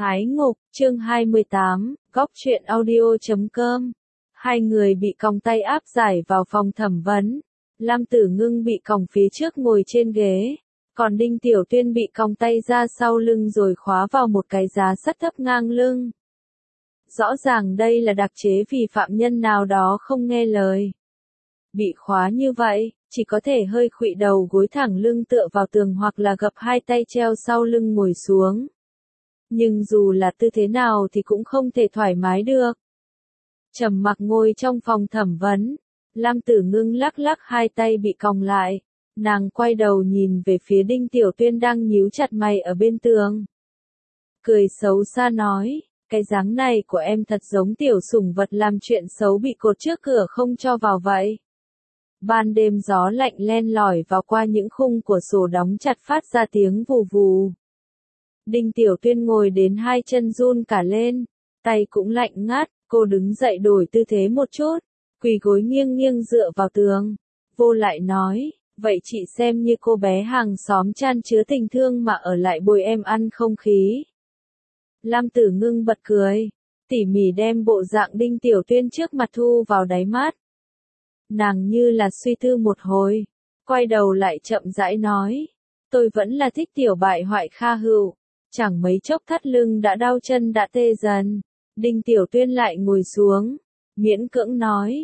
Ái ngục, chương 28, góc truyện audio.com. Hai người bị còng tay áp giải vào phòng thẩm vấn. Lam Tử Ngưng bị còng phía trước ngồi trên ghế, còn Đinh Tiểu Tuyên bị còng tay ra sau lưng rồi khóa vào một cái giá sắt thấp ngang lưng. Rõ ràng đây là đặc chế vì phạm nhân nào đó không nghe lời. Bị khóa như vậy, chỉ có thể hơi khuỵu đầu gối thẳng lưng tựa vào tường hoặc là gập hai tay treo sau lưng ngồi xuống. Nhưng dù là tư thế nào thì cũng không thể thoải mái được. Trầm mặc ngồi trong phòng thẩm vấn, Lam Tử Ngưng lắc lắc hai tay bị còng lại, nàng quay đầu nhìn về phía Đinh Tiểu Tuyên đang nhíu chặt mày ở bên tường. Cười xấu xa nói, cái dáng này của em thật giống tiểu sủng vật làm chuyện xấu bị cột trước cửa không cho vào vậy. Ban đêm gió lạnh len lỏi vào qua những khung của sổ đóng chặt phát ra tiếng vù vù. Đinh Tiểu Tuyên ngồi đến hai chân run cả lên, tay cũng lạnh ngắt, cô đứng dậy đổi tư thế một chút, quỳ gối nghiêng nghiêng dựa vào tường. Vô lại nói, vậy chị xem như cô bé hàng xóm chan chứa tình thương mà ở lại bồi em ăn không khí. Lam Tử Ngưng bật cười, tỉ mỉ đem bộ dạng Đinh Tiểu Tuyên trước mặt thu vào đáy mắt. Nàng như là suy tư một hồi, quay đầu lại chậm rãi nói, tôi vẫn là thích tiểu bại hoại Kha Hữu. Chẳng mấy chốc thắt lưng đã đau chân đã tê dần. Đinh Tiểu Tuyên lại ngồi xuống, miễn cưỡng nói,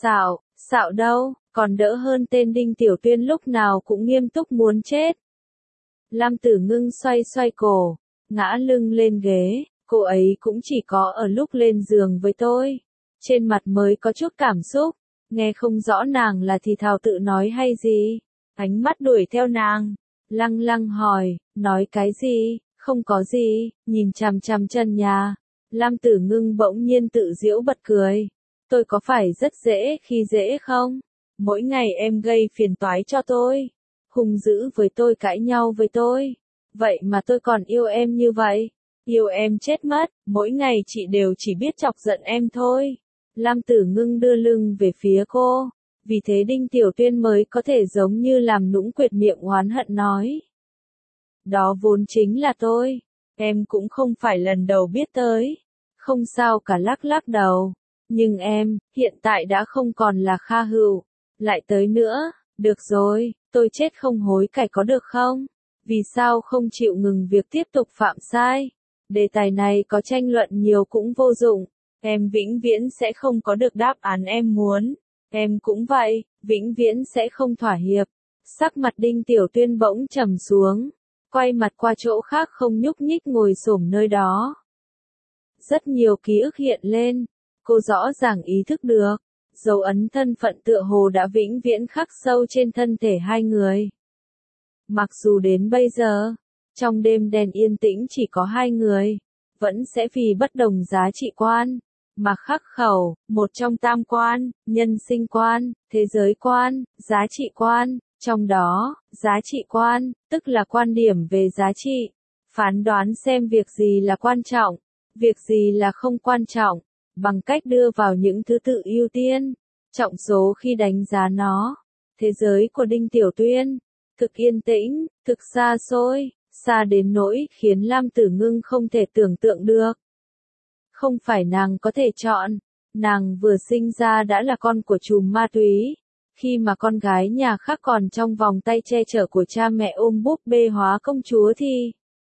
xạo đâu, còn đỡ hơn tên Đinh Tiểu Tuyên lúc nào cũng nghiêm túc muốn chết. Lam Tử Ngưng xoay xoay cổ, ngã lưng lên ghế, cô ấy cũng chỉ có ở lúc lên giường với tôi. Trên mặt mới có chút cảm xúc, nghe không rõ nàng là thì thào tự nói hay gì. Ánh mắt đuổi theo nàng, lăng lăng hỏi, nói cái gì? Không có gì, nhìn chằm chằm chân nhà. Lam Tử Ngưng bỗng nhiên tự giễu bật cười. Tôi có phải rất dễ khi dễ không? Mỗi ngày em gây phiền toái cho tôi, hung dữ với tôi, cãi nhau với tôi. Vậy mà tôi còn yêu em như vậy. Yêu em chết mất, mỗi ngày chị đều chỉ biết chọc giận em thôi. Lam Tử Ngưng đưa lưng về phía cô. Vì thế Đinh Tiểu Tuyên mới có thể giống như làm nũng quệt miệng oán hận nói. Đó vốn chính là tôi, em cũng không phải lần đầu biết tới. Không sao cả, lắc lắc đầu. Nhưng em, hiện tại đã không còn là Kha Hữu. Lại tới nữa, được rồi, tôi chết không hối cải có được không? Vì sao không chịu ngừng việc tiếp tục phạm sai? Đề tài này có tranh luận nhiều cũng vô dụng. Em vĩnh viễn sẽ không có được đáp án em muốn. Em cũng vậy, vĩnh viễn sẽ không thỏa hiệp. Sắc mặt Đinh Tiểu Tuyên bỗng trầm xuống. Quay mặt qua chỗ khác không nhúc nhích ngồi xổm nơi đó. Rất nhiều ký ức hiện lên, cô rõ ràng ý thức được, dấu ấn thân phận tựa hồ đã vĩnh viễn khắc sâu trên thân thể hai người. Mặc dù đến bây giờ, trong đêm đen yên tĩnh chỉ có hai người, vẫn sẽ vì bất đồng giá trị quan, mà khắc khẩu, một trong tam quan, nhân sinh quan, thế giới quan, giá trị quan. Trong đó, giá trị quan, tức là quan điểm về giá trị, phán đoán xem việc gì là quan trọng, việc gì là không quan trọng, bằng cách đưa vào những thứ tự ưu tiên, trọng số khi đánh giá nó. Thế giới của Đinh Tiểu Tuyên, thực yên tĩnh, thực xa xôi, xa đến nỗi khiến Lam Tử Ngưng không thể tưởng tượng được. Không phải nàng có thể chọn, nàng vừa sinh ra đã là con của trùm ma túy. Khi mà con gái nhà khác còn trong vòng tay che chở của cha mẹ ôm búp bê hóa công chúa thì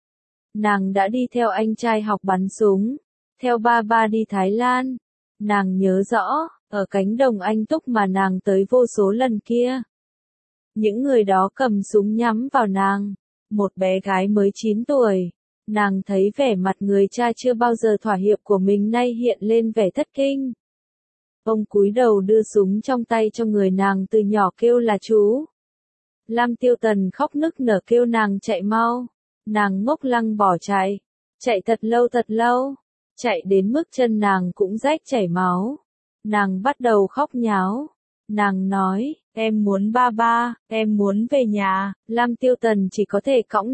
nàng đã đi theo anh trai học bắn súng, theo ba đi Thái Lan. Nàng nhớ rõ, ở cánh đồng Anh Túc mà nàng tới vô số lần kia. Những người đó cầm súng nhắm vào nàng, một bé gái mới 9 tuổi. Nàng thấy vẻ mặt người cha chưa bao giờ thỏa hiệp của mình nay hiện lên vẻ thất kinh. Ông cúi đầu đưa súng trong tay cho người nàng từ nhỏ kêu là chú. Lam Tiêu Tần khóc nức nở kêu nàng chạy mau. Nàng ngốc lăng bỏ chạy. Chạy thật lâu. Chạy đến mức chân nàng cũng rách chảy máu. Nàng bắt đầu khóc nháo. Nàng nói, em muốn ba, em muốn về nhà. Lam Tiêu Tần chỉ có thể cõng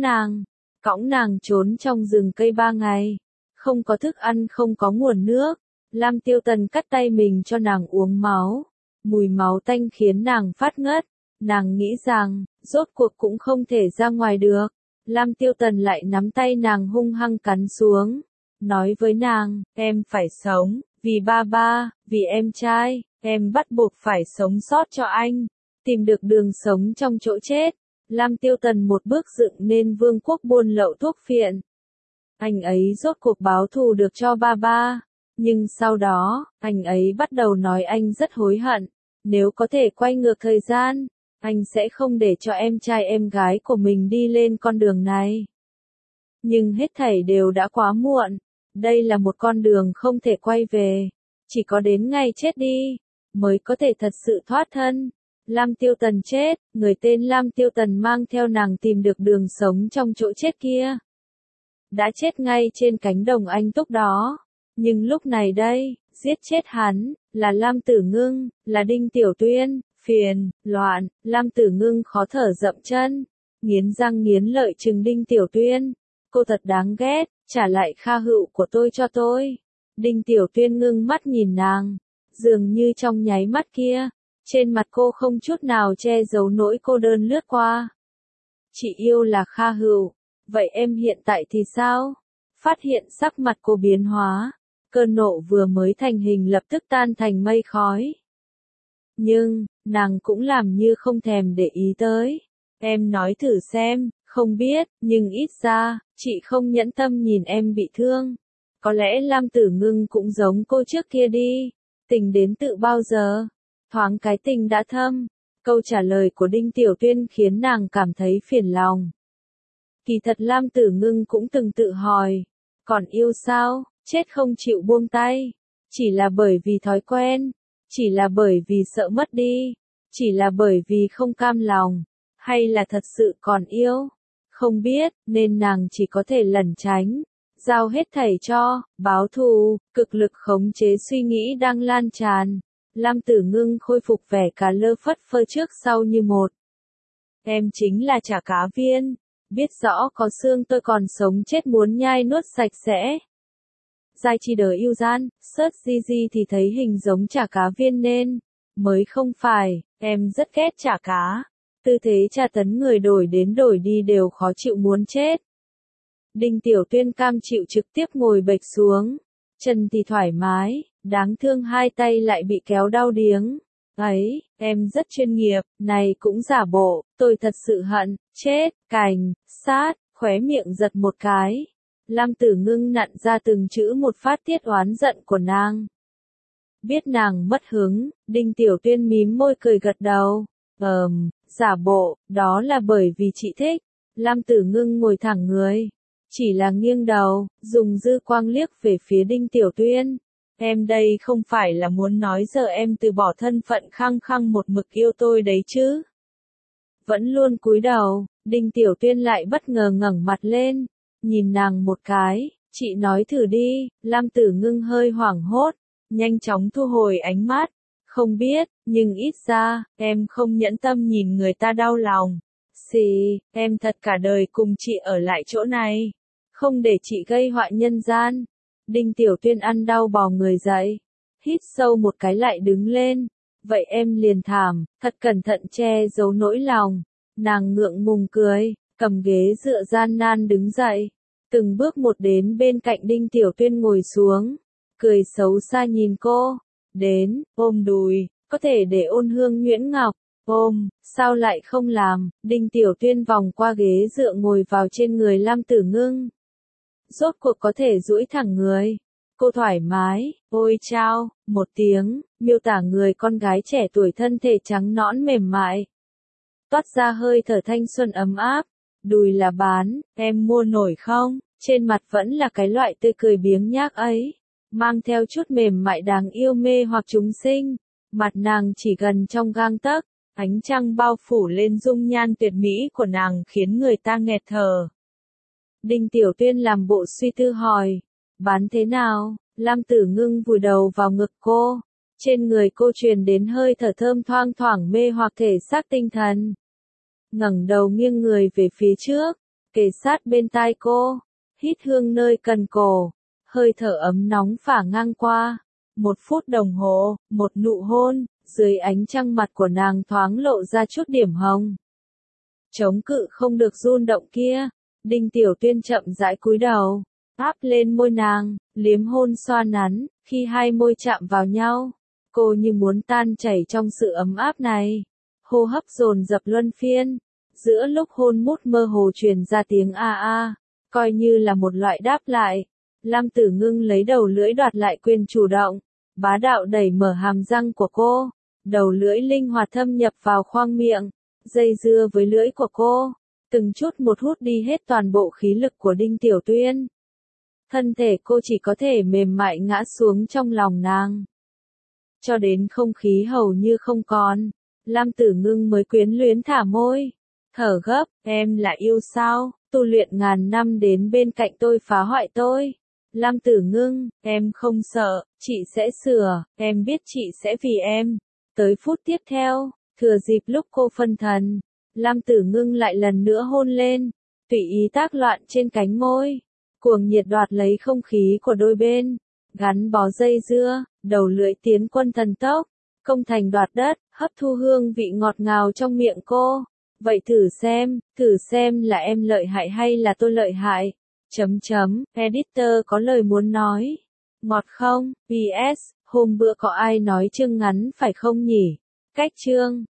nàng trốn trong rừng cây 3 ngày. Không có thức ăn, không có nguồn nước. Lam Tiêu Tần cắt tay mình cho nàng uống máu. Mùi máu tanh khiến nàng phát ngất. Nàng nghĩ rằng, rốt cuộc cũng không thể ra ngoài được. Lam Tiêu Tần lại nắm tay nàng hung hăng cắn xuống. nói với nàng, em phải sống, vì ba ba, vì em trai, em bắt buộc phải sống sót cho anh, tìm được đường sống trong chỗ chết. Lam Tiêu Tần một bước dựng nên vương quốc buôn lậu thuốc phiện. Anh ấy rốt cuộc báo thù được cho ba ba, nhưng sau đó, anh ấy bắt đầu nói anh rất hối hận, nếu có thể quay ngược thời gian, anh sẽ không để cho em trai em gái của mình đi lên con đường này. Nhưng hết thảy đều đã quá muộn, đây là một con đường không thể quay về, chỉ có đến ngày chết đi, mới có thể thật sự thoát thân. Lam Tiêu Tần chết, người tên Lam Tiêu Tần mang theo nàng tìm được đường sống trong chỗ chết kia. Đã chết ngay trên cánh đồng anh túc đó. Nhưng lúc này đây, giết chết hắn, là Lam Tử Ngưng, là Đinh Tiểu Tuyên, phiền, loạn, Lam Tử Ngưng khó thở dậm chân, nghiến răng nghiến lợi trừng Đinh Tiểu Tuyên. Cô thật đáng ghét, trả lại Kha Hựu của tôi cho tôi. Đinh Tiểu Tuyên ngưng mắt nhìn nàng, dường như trong nháy mắt kia, trên mặt cô không chút nào che giấu nỗi cô đơn lướt qua. Chị yêu là Kha Hựu, vậy em hiện tại thì sao? Phát hiện sắc mặt cô biến hóa, cơn nộ vừa mới thành hình lập tức tan thành mây khói. Nhưng, nàng cũng làm như không thèm để ý tới. Em nói thử xem, không biết, nhưng ít ra, chị không nhẫn tâm nhìn em bị thương. Có lẽ Lam Tử Ngưng cũng giống cô trước kia đi. Tình đến tự bao giờ? Thoáng cái tình đã thâm. Câu trả lời của Đinh Tiểu Tuyên khiến nàng cảm thấy phiền lòng. Kỳ thật Lam Tử Ngưng cũng từng tự hỏi, còn yêu sao, chết không chịu buông tay, chỉ là bởi vì thói quen, chỉ là bởi vì sợ mất đi, chỉ là bởi vì không cam lòng, hay là thật sự còn yêu, không biết, nên nàng chỉ có thể lẩn tránh, giao hết thảy cho, báo thù, cực lực khống chế suy nghĩ đang lan tràn. Lam Tử Ngưng khôi phục vẻ cả lơ phất phơ trước sau như một. Em chính là chả cá viên. Biết rõ có xương tôi còn sống chết muốn nhai nuốt sạch sẽ. Giai chi đời yêu gian, search GG thì thấy hình giống chả cá viên nên, mới không phải, em rất ghét chả cá. Tư thế tra tấn người đổi đến đổi đi đều khó chịu muốn chết. Đinh Tiểu Tuyên cam chịu trực tiếp ngồi bệch xuống, chân thì thoải mái, đáng thương hai tay lại bị kéo đau điếng. Ấy, em rất chuyên nghiệp, này cũng giả bộ, tôi thật sự hận, chết, cành, sát, khóe miệng giật một cái. Lam Tử Ngưng nặn ra từng chữ một phát tiết oán giận của nàng. Biết nàng mất hứng, Đinh Tiểu Tuyên mím môi cười gật đầu. Giả bộ, đó là bởi vì chị thích. Lam Tử Ngưng ngồi thẳng người, chỉ là nghiêng đầu, dùng dư quang liếc về phía Đinh Tiểu Tuyên. Em đây không phải là muốn nói giờ em từ bỏ thân phận khăng khăng một mực yêu tôi đấy chứ. Vẫn luôn cúi đầu, Đinh Tiểu Tuyên lại bất ngờ ngẩng mặt lên, nhìn nàng một cái, chị nói thử đi. Lam Tử Ngưng hơi hoảng hốt, nhanh chóng thu hồi ánh mắt, không biết, nhưng ít ra, em không nhẫn tâm nhìn người ta đau lòng. Xì, em thật cả đời cùng chị ở lại chỗ này, không để chị gây họa nhân gian. Đinh Tiểu Tuyên ăn đau bò người dậy, hít sâu một cái lại đứng lên. Vậy em liền thảm, thật cẩn thận che giấu nỗi lòng. Nàng ngượng ngùng cười, cầm ghế dựa gian nan đứng dậy, từng bước một đến bên cạnh Đinh Tiểu Tuyên ngồi xuống, cười xấu xa nhìn cô. Đến, ôm đùi, có thể để ôn hương nhuyễn ngọc, ôm, sao lại không làm. Đinh Tiểu Tuyên vòng qua ghế dựa ngồi vào trên người Lam Tử Ngưng. Rốt cuộc có thể duỗi thẳng người. Cô thoải mái, ôi chao, một tiếng, miêu tả người con gái trẻ tuổi thân thể trắng nõn mềm mại. Toát ra hơi thở thanh xuân ấm áp. Đùi là bán, em mua nổi không? Trên mặt vẫn là cái loại tươi cười biếng nhác ấy, mang theo chút mềm mại đáng yêu mê hoặc chúng sinh. Mặt nàng chỉ gần trong gang tấc, ánh trăng bao phủ lên dung nhan tuyệt mỹ của nàng khiến người ta nghẹt thở. Đinh Tiểu Tuyên làm bộ suy tư hỏi, bán thế nào? Lam Tử Ngưng vùi đầu vào ngực cô, trên người cô truyền đến hơi thở thơm thoang thoảng mê hoặc thể xác tinh thần. Ngẩng đầu nghiêng người về phía trước, kề sát bên tai cô, hít hương nơi cần cổ, hơi thở ấm nóng phả ngang qua. 1 phút đồng hồ, một nụ hôn, dưới ánh trăng mặt của nàng thoáng lộ ra chút điểm hồng. Chống cự không được run động kia, Đinh Tiểu Tuyên chậm rãi cúi đầu, áp lên môi nàng, liếm hôn xoa nắn, khi hai môi chạm vào nhau, cô như muốn tan chảy trong sự ấm áp này. Hô hấp dồn dập luân phiên, giữa lúc hôn mút mơ hồ truyền ra tiếng a a, coi như là một loại đáp lại. Lam Tử Ngưng lấy đầu lưỡi đoạt lại quyền chủ động, bá đạo đẩy mở hàm răng của cô, đầu lưỡi linh hoạt thâm nhập vào khoang miệng, dây dưa với lưỡi của cô, từng chút một hút đi hết toàn bộ khí lực của Đinh Tiểu Tuyên. Thân thể cô chỉ có thể mềm mại ngã xuống trong lòng nàng. Cho đến không khí hầu như không còn, Lam Tử Ngưng mới quyến luyến thả môi, thở gấp, em là yêu sao, tu luyện ngàn năm đến bên cạnh tôi phá hoại tôi. Lam Tử Ngưng, em không sợ, chị sẽ sửa, em biết chị sẽ vì em. Tới phút tiếp theo, thừa dịp lúc cô phân thần, Lam Tử Ngưng lại lần nữa hôn lên, tùy ý tác loạn trên cánh môi, cuồng nhiệt đoạt lấy không khí của đôi bên, gắn bó dây dưa, đầu lưỡi tiến quân thần tốc, công thành đoạt đất, hấp thu hương vị ngọt ngào trong miệng cô. Vậy thử xem là em lợi hại hay là tôi lợi hại. Editor có lời muốn nói. Ngọt không? PS, hôm bữa có ai nói chương ngắn phải không nhỉ? Cách chương.